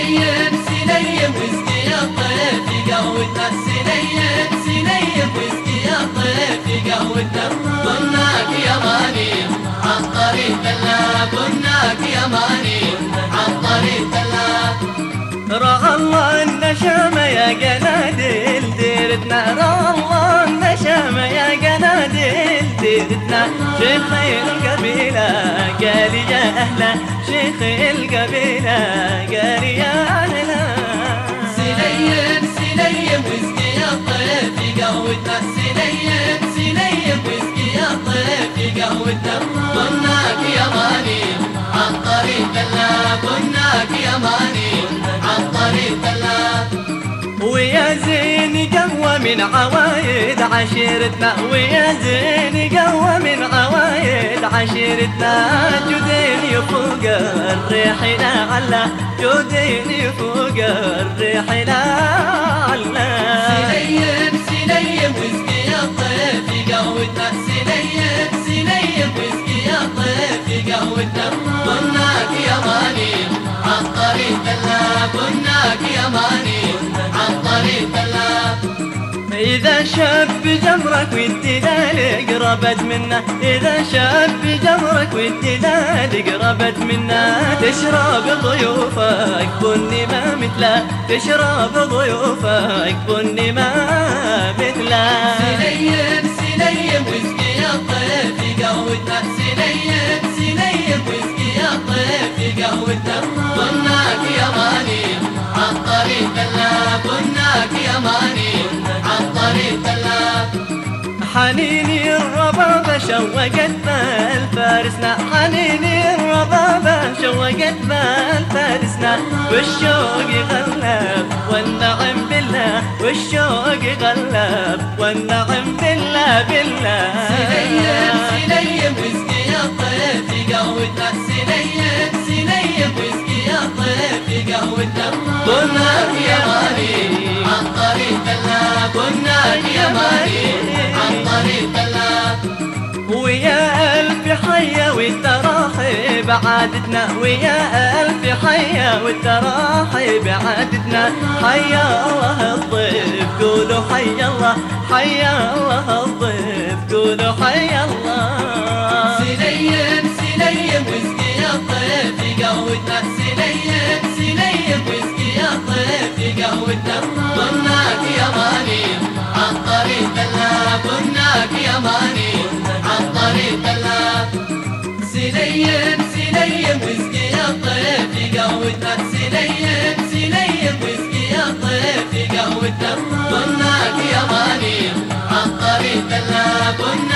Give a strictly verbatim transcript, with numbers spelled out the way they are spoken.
سليم سليم واسقي يا طيف قهوتنا، سليم سليم واسقي يا طيف قهوتنا. بناك يا ماني عن طريق الله، بناك يا ماني عن طريق الله. رعى الله النشامة يا قناديل ديرتنا، رعى الله النشامة يا قناديل ديرتنا. شيخ القبيلة قال يا أهلا، شيخ القبيلة قال يا أهلا. سليم سليم واسقي يا طيف قهوتنا، سليم سليم واسقي يا طيف قهوتنا. بناك يا ماني عن طريق الله، بناك يا ماني عن طريق الله. ويا زين قهوة من عوايد عشيرتنا، ويا زين قهوة من عوايد عشيرتنا. جودين يفوق الريح لعلا، جودين يفوق الريح لعلا. سليم سليم واسقي يا طيف قهوتنا، سليم سليم واسقي يا طيف قهوتنا. بناك يا ماني عن طريق الله، بناك يا ماني عن طريق الله. إذا شاب جمرك والدلال قربت منا، إذا شاب جمرك والدلال قربت منا. تشرب ضيوفك بني ما مثله، تشرب ضيوفك بني ما مثله. سليم سليم واسقي يا طيف قهوتنا، سليم سليم واسقي يا طيف قهوتنا. بناك يا ماني عن طريق الله، بناك يا ماني عن طريق الله. حنيني الربابة شوقت بال فارسنا، حنيني الربابة شوقت بال فارسنا. والشوق غلب والنعم بالله، والشوق غلب والنعم بالله بالله. سليم سليم واسقي يا طيف قهوتنا، سليم سليم واسقي يا طيف قهوتنا. بناك يا ماني عن طريق الله، بناك يا ماني عن طريق الله. ويا ألف حيا والتراحب عادتنا، ويا ألف حيا والتراحب عادتنا. حيا الله الضيف قولوا حيا الله، حيا الله الضيف قولوا حيا الله. سليم سليم واسقي يا طيف قهوتنا، سليم سليم واسقي يا طيف قهوتنا. بناك يا ماني عن طريق الله، بناك يا ماني عن طريق الله. سليم سليم واسقي يا طيف قهوتنا، سليم سليم واسقي يا طيف قهوتنا. بناك يا ماني عن طريق الله.